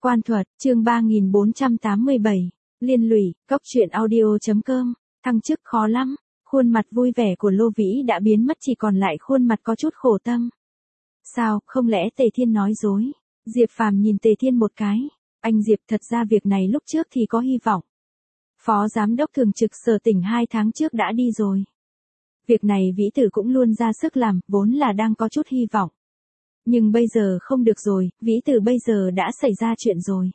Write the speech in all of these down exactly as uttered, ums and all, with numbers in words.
Quan thuật, chương ba nghìn bốn trăm tám mươi bảy, liên lụy, cốc truyện audio.com, thăng chức khó lắm, khuôn mặt vui vẻ của Lô Vĩ đã biến mất chỉ còn lại khuôn mặt có chút khổ tâm. Sao, không lẽ Tề Thiên nói dối? Diệp Phàm nhìn Tề Thiên một cái, anh Diệp thật ra việc này lúc trước thì có hy vọng. Phó giám đốc thường trực Sở Tỉnh hai tháng trước đã đi rồi. Việc này Vĩ Tử cũng luôn ra sức làm, vốn là đang có chút hy vọng. Nhưng bây giờ không được rồi, Vĩ Tử bây giờ đã xảy ra chuyện rồi.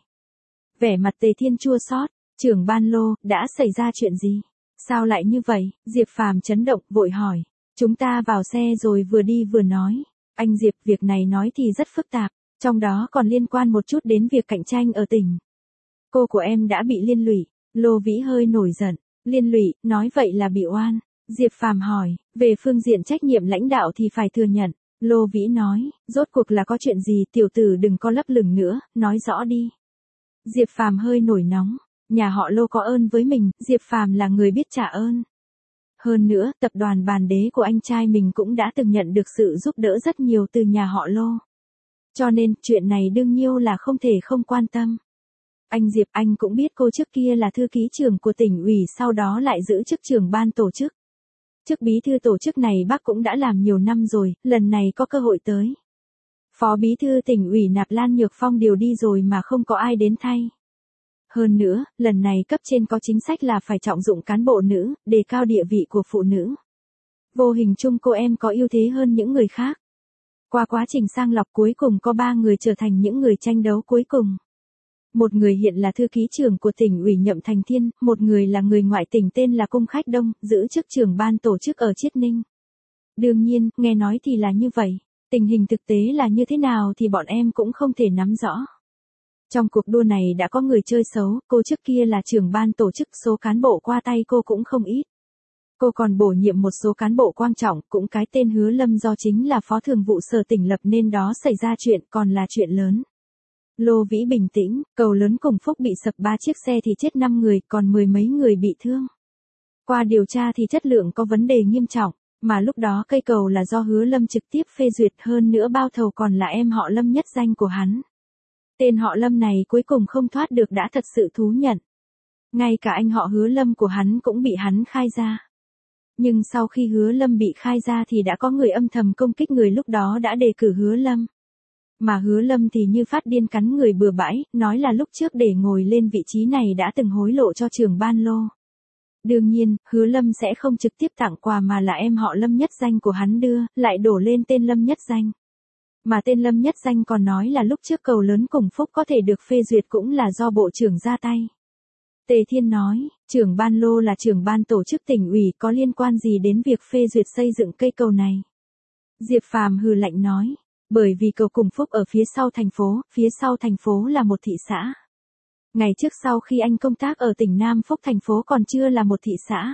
Vẻ mặt Tề Thiên chua xót, trưởng ban Lô, đã xảy ra chuyện gì? Sao lại như vậy? Diệp Phàm chấn động, vội hỏi. Chúng ta vào xe rồi vừa đi vừa nói. Anh Diệp, việc này nói thì rất phức tạp, trong đó còn liên quan một chút đến việc cạnh tranh ở tỉnh. Cô của em đã bị liên lụy. Lô Vĩ hơi nổi giận. Liên lụy, nói vậy là bị oan. Diệp Phàm hỏi, về phương diện trách nhiệm lãnh đạo thì phải thừa nhận. Lô Vĩ nói, rốt cuộc là có chuyện gì, tiểu tử đừng có lấp lửng nữa, nói rõ đi. Diệp Phàm hơi nổi nóng, nhà họ Lô có ơn với mình, Diệp Phàm là người biết trả ơn. Hơn nữa, tập đoàn Bàn Đế của anh trai mình cũng đã từng nhận được sự giúp đỡ rất nhiều từ nhà họ Lô. Cho nên, chuyện này đương nhiên là không thể không quan tâm. Anh Diệp, anh cũng biết cô trước kia là thư ký trưởng của tỉnh ủy, sau đó lại giữ chức trưởng ban tổ chức. Chức bí thư tổ chức này bác cũng đã làm nhiều năm rồi, lần này có cơ hội tới. Phó bí thư tỉnh ủy Nạp Lan Nhược Phong điều đi rồi mà không có ai đến thay. Hơn nữa, lần này cấp trên có chính sách là phải trọng dụng cán bộ nữ, đề cao địa vị của phụ nữ. Vô hình chung cô em có ưu thế hơn những người khác. Qua quá trình sang lọc cuối cùng có ba người trở thành những người tranh đấu cuối cùng. Một người hiện là thư ký trưởng của tỉnh ủy Nhậm Thành Thiên, một người là người ngoại tỉnh tên là Cung Khách Đông, giữ chức trưởng ban tổ chức ở Chiết Ninh. Đương nhiên, nghe nói thì là như vậy. Tình hình thực tế là như thế nào thì bọn em cũng không thể nắm rõ. Trong cuộc đua này đã có người chơi xấu, cô trước kia là trưởng ban tổ chức, số cán bộ qua tay cô cũng không ít. Cô còn bổ nhiệm một số cán bộ quan trọng, cũng cái tên Hứa Lâm do chính là phó thường vụ Sở Tỉnh lập nên đó xảy ra chuyện, còn là chuyện lớn. Lô Vĩ bình tĩnh, cầu lớn Cùng Phúc bị sập ba chiếc xe thì chết năm người, còn mười mấy người bị thương. Qua điều tra thì chất lượng có vấn đề nghiêm trọng, mà lúc đó cây cầu là do Hứa Lâm trực tiếp phê duyệt, hơn nữa bao thầu còn là em họ Lâm nhất danh của hắn. Tên họ Lâm này cuối cùng không thoát được đã thật sự thú nhận. Ngay cả anh họ Hứa Lâm của hắn cũng bị hắn khai ra. Nhưng sau khi Hứa Lâm bị khai ra thì đã có người âm thầm công kích người lúc đó đã đề cử Hứa Lâm. Mà Hứa Lâm thì như phát điên cắn người bừa bãi, nói là lúc trước để ngồi lên vị trí này đã từng hối lộ cho trưởng ban Lô. Đương nhiên, Hứa Lâm sẽ không trực tiếp tặng quà mà là em họ Lâm nhất danh của hắn đưa, lại đổ lên tên Lâm nhất danh. Mà tên Lâm nhất danh còn nói là lúc trước cầu lớn Cùng Phúc có thể được phê duyệt cũng là do bộ trưởng ra tay. Tề Thiên nói, trưởng ban Lô là trưởng ban tổ chức tỉnh ủy, có liên quan gì đến việc phê duyệt xây dựng cây cầu này? Diệp Phàm hừ lạnh nói, bởi vì cầu Cùng Phúc ở phía sau thành phố, phía sau thành phố là một thị xã. Ngày trước sau khi anh công tác ở tỉnh Nam Phúc thành phố còn chưa là một thị xã.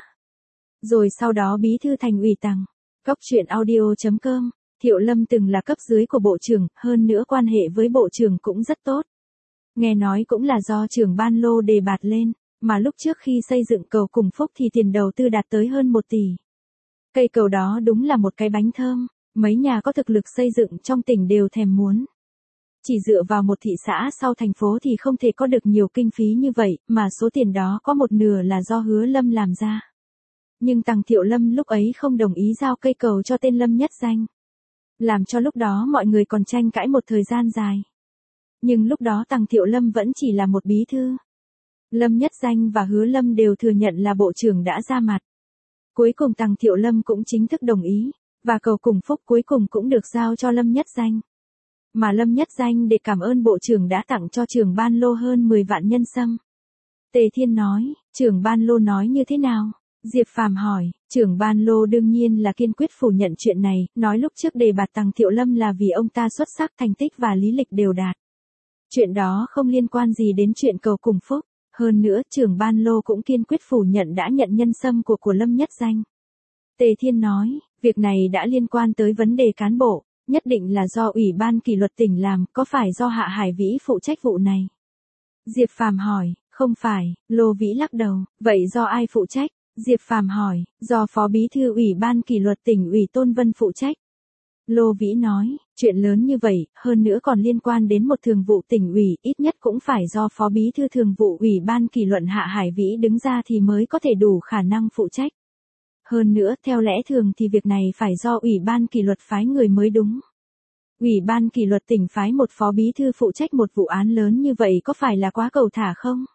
Rồi sau đó bí thư thành ủy Tằng. Cốc truyện audio.com, Thiệu Lâm từng là cấp dưới của bộ trưởng, hơn nữa quan hệ với bộ trưởng cũng rất tốt. Nghe nói cũng là do trưởng ban Lô đề bạt lên, mà lúc trước khi xây dựng cầu Cùng Phúc thì tiền đầu tư đạt tới hơn một tỷ. Cây cầu đó đúng là một cái bánh thơm, mấy nhà có thực lực xây dựng trong tỉnh đều thèm muốn. Chỉ dựa vào một thị xã sau thành phố thì không thể có được nhiều kinh phí như vậy, mà số tiền đó có một nửa là do Hứa Lâm làm ra. Nhưng Tằng Thiệu Lâm lúc ấy không đồng ý giao cây cầu cho tên Lâm nhất danh. Làm cho lúc đó mọi người còn tranh cãi một thời gian dài. Nhưng lúc đó Tằng Thiệu Lâm vẫn chỉ là một bí thư. Lâm nhất danh và Hứa Lâm đều thừa nhận là bộ trưởng đã ra mặt. Cuối cùng Tằng Thiệu Lâm cũng chính thức đồng ý, và cầu Cùng Phúc cuối cùng cũng được giao cho Lâm nhất danh. Mà Lâm nhất danh để cảm ơn bộ trưởng đã tặng cho trưởng ban Lô hơn mười vạn nhân sâm. Tề Thiên nói, trưởng ban Lô nói như thế nào? Diệp Phàm hỏi, trưởng ban Lô đương nhiên là kiên quyết phủ nhận chuyện này, nói lúc trước đề bạt Tằng Thiệu Lâm là vì ông ta xuất sắc, thành tích và lý lịch đều đạt. Chuyện đó không liên quan gì đến chuyện cầu Cùng Phúc, hơn nữa trưởng ban Lô cũng kiên quyết phủ nhận đã nhận nhân sâm của của Lâm nhất danh. Tề Thiên nói, việc này đã liên quan tới vấn đề cán bộ, nhất định là do Ủy ban kỷ luật tỉnh làm, có phải do Hạ Hải Vĩ phụ trách vụ này? Diệp Phàm hỏi, không phải, Lô Vĩ lắc đầu, vậy do ai phụ trách? Diệp Phàm hỏi, do Phó Bí thư Ủy ban kỷ luật tỉnh ủy Tôn Vân phụ trách. Lô Vĩ nói, chuyện lớn như vậy, hơn nữa còn liên quan đến một thường vụ tỉnh ủy, ít nhất cũng phải do phó bí thư thường vụ ủy ban kỷ luật Hạ Hải Vĩ đứng ra thì mới có thể đủ khả năng phụ trách. Hơn nữa, theo lẽ thường thì việc này phải do ủy ban kỷ luật phái người mới đúng. Ủy ban kỷ luật tỉnh phái một phó bí thư phụ trách một vụ án lớn như vậy có phải là quá cầu thả không?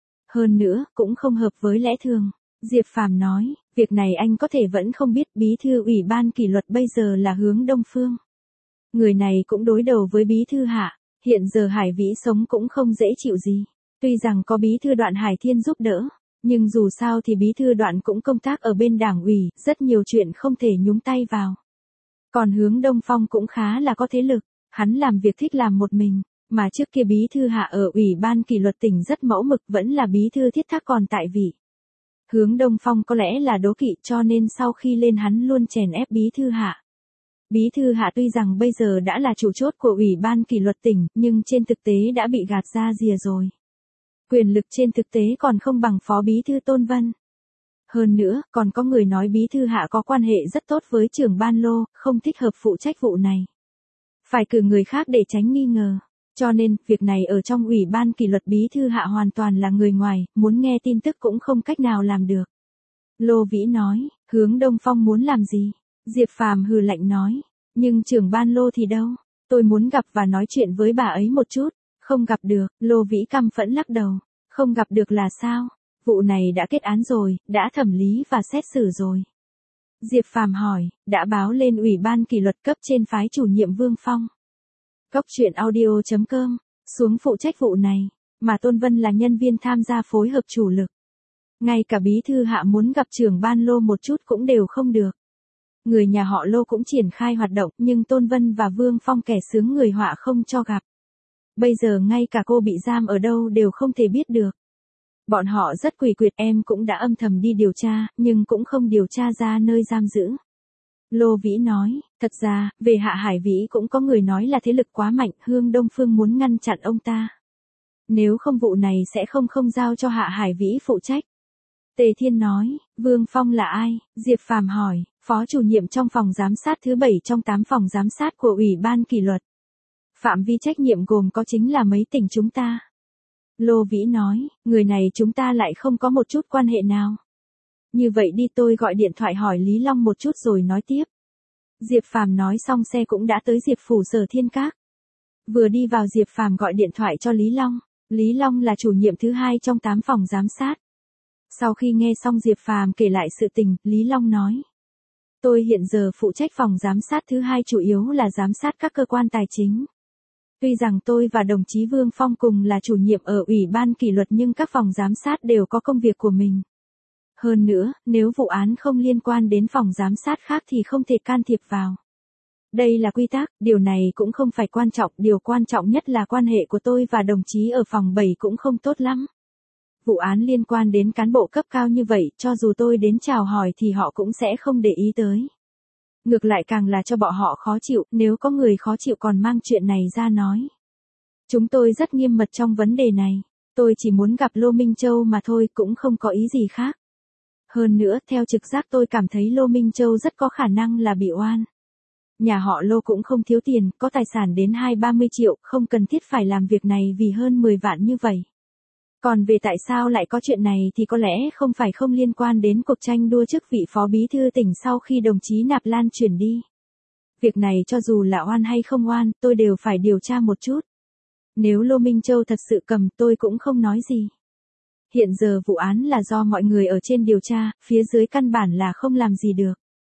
Hơn nữa, cũng không hợp với lẽ thường. Diệp Phàm nói, việc này anh có thể vẫn không biết bí thư ủy ban kỷ luật bây giờ là Hướng Đông Phương. Người này cũng đối đầu với bí thư Hạ, hiện giờ Hải Vĩ sống cũng không dễ chịu gì. Tuy rằng có bí thư Đoạn Hải Thiên giúp đỡ, nhưng dù sao thì bí thư Đoạn cũng công tác ở bên đảng ủy, rất nhiều chuyện không thể nhúng tay vào. Còn Hướng Đông Phong cũng khá là có thế lực, hắn làm việc thích làm một mình, mà trước kia bí thư Hạ ở ủy ban kỷ luật tỉnh rất mẫu mực, vẫn là bí thư Thiết Thác còn tại vị. Hướng Đông Phong có lẽ là đố kỵ cho nên sau khi lên hắn luôn chèn ép bí thư Hạ. Bí thư Hạ tuy rằng bây giờ đã là chủ chốt của ủy ban kỷ luật tỉnh, nhưng trên thực tế đã bị gạt ra rìa rồi. Quyền lực trên thực tế còn không bằng phó bí thư Tôn Vân. Hơn nữa, còn có người nói bí thư Hạ có quan hệ rất tốt với trưởng ban Lô, không thích hợp phụ trách vụ này. Phải cử người khác để tránh nghi ngờ. Cho nên, việc này ở trong ủy ban kỷ luật bí thư Hạ hoàn toàn là người ngoài, muốn nghe tin tức cũng không cách nào làm được. Lô Vĩ nói, Hướng Đông Phong muốn làm gì? Diệp Phàm hừ lạnh nói, nhưng trưởng ban Lô thì đâu? Tôi muốn gặp và nói chuyện với bà ấy một chút. Không gặp được, Lô Vĩ căm phẫn lắc đầu. Không gặp được là sao? Vụ này đã kết án rồi, đã thẩm lý và xét xử rồi. Diệp Phàm hỏi, đã báo lên ủy ban kỷ luật cấp trên phái chủ nhiệm Vương Phong. Cốc truyện audio chấm com, xuống phụ trách vụ này, mà Tôn Vân là nhân viên tham gia phối hợp chủ lực. Ngay cả bí thư Hạ muốn gặp trưởng ban Lô một chút cũng đều không được. Người nhà họ Lô cũng triển khai hoạt động nhưng Tôn Vân và Vương Phong kẻ sướng người họa không cho gặp. Bây giờ ngay cả cô bị giam ở đâu đều không thể biết được. Bọn họ rất quỷ quyệt, em cũng đã âm thầm đi điều tra, nhưng cũng không điều tra ra nơi giam giữ. Lô Vĩ nói, thật ra, về Hạ Hải Vĩ cũng có người nói là thế lực quá mạnh, Hướng Đông Phương muốn ngăn chặn ông ta. Nếu không vụ này sẽ không không giao cho Hạ Hải Vĩ phụ trách. Tề Thiên nói, Vương Phong là ai? Diệp Phàm hỏi, phó chủ nhiệm trong phòng giám sát thứ bảy trong tám phòng giám sát của ủy ban kỷ luật. Phạm vi trách nhiệm gồm có chính là mấy tỉnh chúng ta. Lô Vĩ nói, người này chúng ta lại không có một chút quan hệ nào. Như vậy đi, tôi gọi điện thoại hỏi Lý Long một chút rồi nói tiếp. Diệp Phàm nói xong xe cũng đã tới Diệp phủ Sở Thiên Các. Vừa đi vào Diệp Phàm gọi điện thoại cho Lý Long. Lý Long là chủ nhiệm thứ hai trong tám phòng giám sát. Sau khi nghe xong Diệp Phàm kể lại sự tình, Lý Long nói. Tôi hiện giờ phụ trách phòng giám sát thứ hai chủ yếu là giám sát các cơ quan tài chính. Tuy rằng tôi và đồng chí Vương Phong cùng là chủ nhiệm ở ủy ban kỷ luật nhưng các phòng giám sát đều có công việc của mình. Hơn nữa, nếu vụ án không liên quan đến phòng giám sát khác thì không thể can thiệp vào. Đây là quy tắc, điều này cũng không phải quan trọng, điều quan trọng nhất là quan hệ của tôi và đồng chí ở phòng bảy cũng không tốt lắm. Vụ án liên quan đến cán bộ cấp cao như vậy, cho dù tôi đến chào hỏi thì họ cũng sẽ không để ý tới. Ngược lại càng là cho bọn họ khó chịu, nếu có người khó chịu còn mang chuyện này ra nói. Chúng tôi rất nghiêm mật trong vấn đề này, tôi chỉ muốn gặp Lô Minh Châu mà thôi, cũng không có ý gì khác. Hơn nữa, theo trực giác tôi cảm thấy Lô Minh Châu rất có khả năng là bị oan. Nhà họ Lô cũng không thiếu tiền, có tài sản đến hai ba mươi triệu, không cần thiết phải làm việc này vì hơn mười vạn như vậy. Còn về tại sao lại có chuyện này thì có lẽ không phải không liên quan đến cuộc tranh đua chức vị phó bí thư tỉnh sau khi đồng chí Nạp Lan chuyển đi. Việc này cho dù là oan hay không oan, tôi đều phải điều tra một chút. Nếu Lô Minh Châu thật sự cầm, tôi cũng không nói gì. Hiện giờ vụ án là do mọi người ở trên điều tra, phía dưới căn bản là không làm gì được.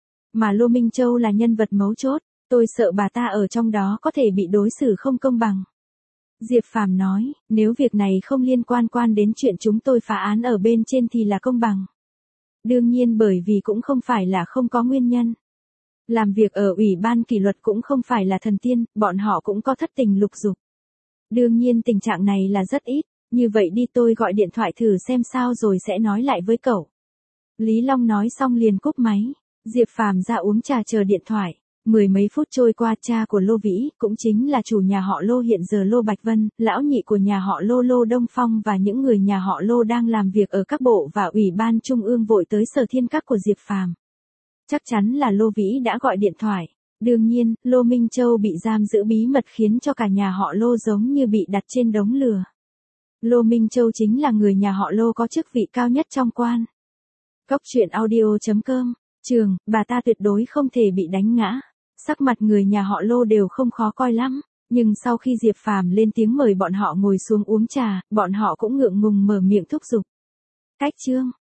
Mà Lô Minh Châu là nhân vật mấu chốt, tôi sợ bà ta ở trong đó có thể bị đối xử không công bằng. Diệp Phàm nói, nếu việc này không liên quan quan đến chuyện chúng tôi phá án ở bên trên thì là công bằng. Đương nhiên bởi vì cũng không phải là không có nguyên nhân. Làm việc ở ủy ban kỷ luật cũng không phải là thần tiên, bọn họ cũng có thất tình lục dục. Đương nhiên tình trạng này là rất ít, như vậy đi tôi gọi điện thoại thử xem sao rồi sẽ nói lại với cậu. Lý Long nói xong liền cúp máy, Diệp Phàm ra uống trà chờ điện thoại. Mười mấy phút trôi qua, cha của Lô Vĩ, cũng chính là chủ nhà họ Lô hiện giờ Lô Bạch Vân, lão nhị của nhà họ Lô Lô Đông Phong và những người nhà họ Lô đang làm việc ở các bộ và ủy ban trung ương vội tới Sở Thiên Các của Diệp Phàm. Chắc chắn là Lô Vĩ đã gọi điện thoại. Đương nhiên, Lô Minh Châu bị giam giữ bí mật khiến cho cả nhà họ Lô giống như bị đặt trên đống lửa. Lô Minh Châu chính là người nhà họ Lô có chức vị cao nhất trong quan. Cốc truyện audio chấm com, Trường, bà ta tuyệt đối không thể bị đánh ngã. Sắc mặt người nhà họ Lô đều không khó coi lắm, nhưng sau khi Diệp Phàm lên tiếng mời bọn họ ngồi xuống uống trà, bọn họ cũng ngượng ngùng mở miệng thúc giục. Cách chương